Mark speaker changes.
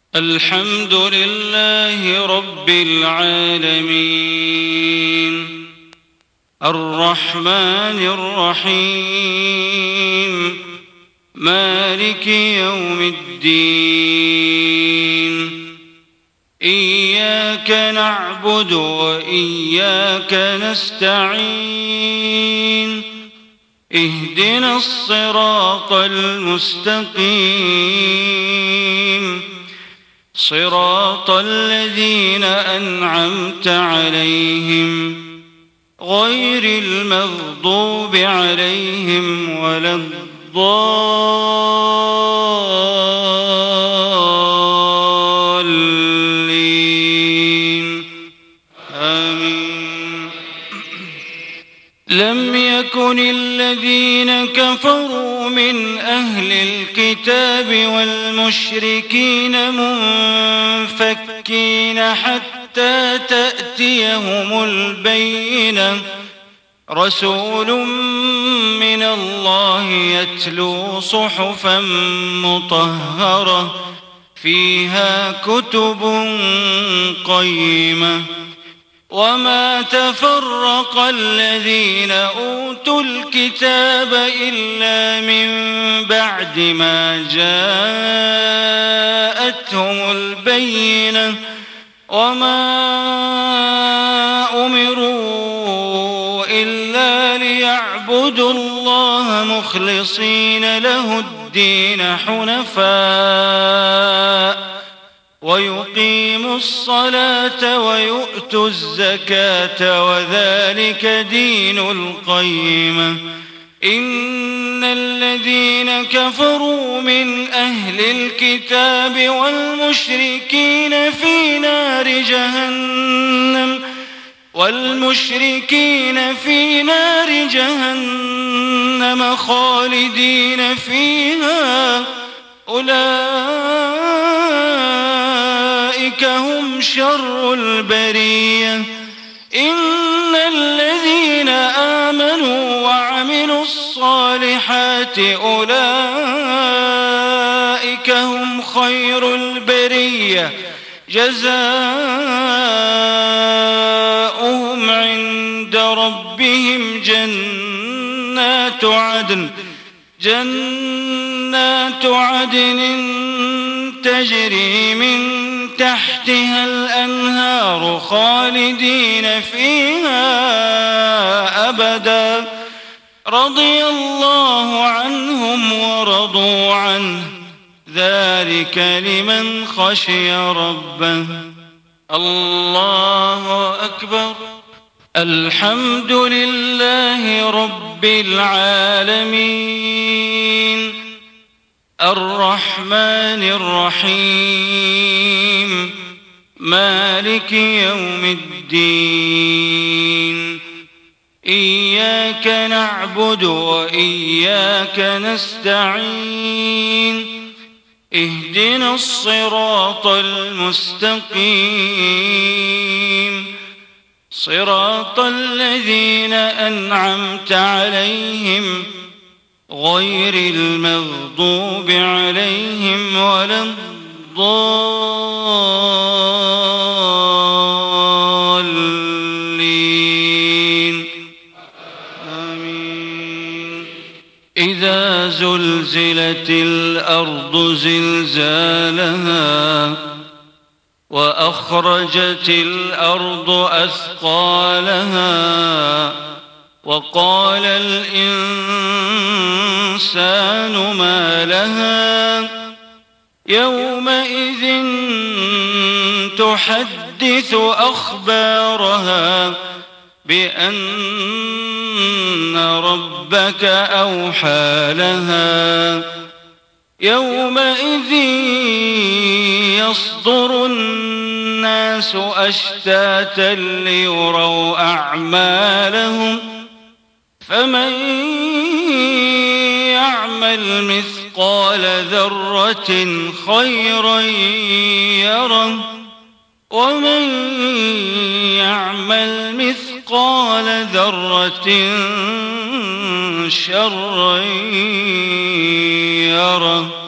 Speaker 1: الحمد لله رب العالمين الرحمن الرحيم مالك يوم الدين إياك نعبد وإياك نستعين اهدنا الصراط المستقيم صراط الذين أنعمت عليهم غير المغضوب عليهم ولا الضالين آمين. لم يكن الذين كفروا من أهل الكتاب والمشركين منفكين حتى تأتيهم البينة رسول من الله يتلو صحفا مطهرة فيها كتب قيمة وما تفرق الذين أوتوا الكتاب إلا من بعد ما جاءتهم البينة وما أمروا إلا ليعبدوا الله مخلصين له الدين حنفاء ويقيموا الصلاة ويؤتوا الزكاة وذلك دين القيمة إن الذين كفروا من أهل الكتاب والمشركين في نار جهنم خالدين فيها أولئك هم شر البرية إن الذين آمنوا وعملوا الصالحات أولئك هم خير البرية جزاؤهم عند ربهم جنات عدن تجري من تحتها الأنهار خالدين فيها أبدا رضي الله عنهم ورضوا عنه ذلك لمن خشي ربه. الله أكبر. الحمد لله رب العالمين الرحمن الرحيم مالك يوم الدين إياك نعبد وإياك نستعين اهدنا الصراط المستقيم صراط الذين أنعمت عليهم غير المغضوب عليهم ولا الضالين آمين. إذا زلزلت الأرض زلزالها وأخرجت الأرض أثقالها وقال الإنسان ما لها يومئذ تحدث أخبارها بأن ربك أوحى لها يومئذ يصدر الناس أشتاتا ليروا أعمالهم فمن يعمل مثقال ذرة خيرا يره ومن يعمل مثقال ذرة شرا يره